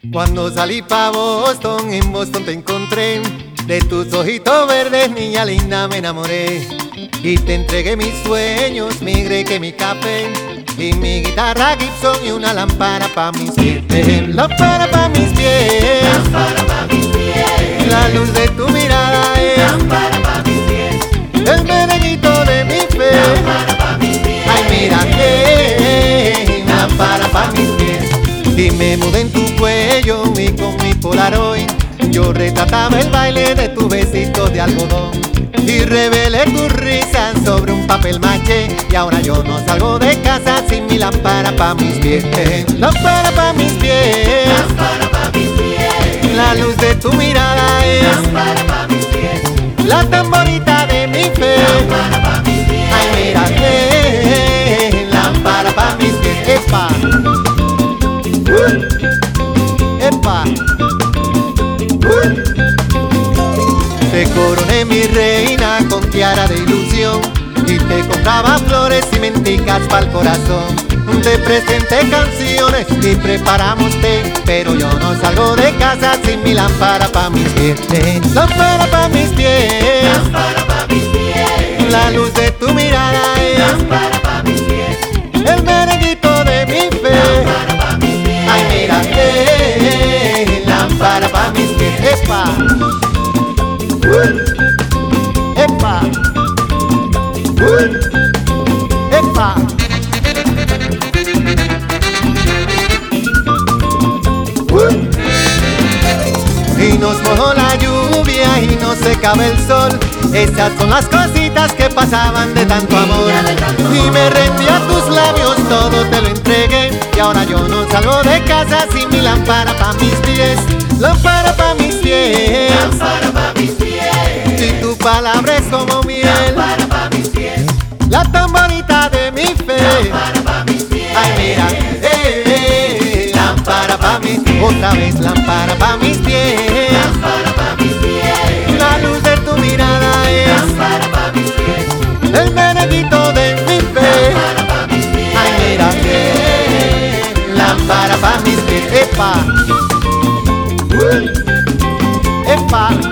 Cuando salí pa' Boston, en Boston te encontré. De tus ojitos verdes, niña linda, me enamoré. Y te entregué mis sueños, mi greque, mi café. Y mi guitarra Gibson y una lámpara pa' mis pies. Lámpara pa' mis pies. Lámpara pa' mis pies. La luz de tu mirada es Lámpara pa' mis pies. el merenguito de mi fe. Lámpara pa' mis pies. Ay, mira, lámpara pa' mis pies. Y me mudé en tu cuello y con mi Polaroid yo retrataba el baile de tu besito de algodón. Y revelé tus risas sobre un papel maché. Y ahora yo no salgo de casa sin mi lámpara pa' mis pies. Lámpara pa' mis pies. Lámpara pa' mis pies. La luz de tu mirada es Lámpara pa' mis pies. la tan bonita de mi fe. Lámpara pa' mis pies. Ay, mira, lámpara pa' mis pies. Epa, epa. Te coroné mi reina con tiara de ilusión y te compraba flores y menticas pa'l corazón. Te presenté canciones y preparamos té, pero yo no salgo de casa sin mi lámpara pa' mis pies. Lámpara pa' mis pies. Lámpara pa' mis pies. La luz de tu mirada es Lámpara pa' mis pies. el merenguito de mi fe. Lámpara pa' mis pies. Ay, mira, lámpara pa' mis pies. Epa, epa, epa. Y nos mojó la lluvia y nos secaba el sol. Esas son las cositas que pasaban de tanto amor. Y me rendí a tus labios, todo te lo entregué. Y ahora yo no salgo de casa sin mi lámpara pa' mis pies. Lámpara pa' mis pies. Lámpara pa' mis pies. Si tu palabra es como miel, Lámpara pa' mis pies. la tan bonita de mi fe. Lámpara pa' mis pies. Ay, mira, lámpara pa' mis pies. Otra vez lámpara pa' mis pies. Lámpara pa' mis pies. La luz de tu mirada es Lámpara pa' mis pies. el merenguito de mi fe. Lámpara pa' mis pies. Ay, mira, lámpara pa' mis pies. Epa, epa.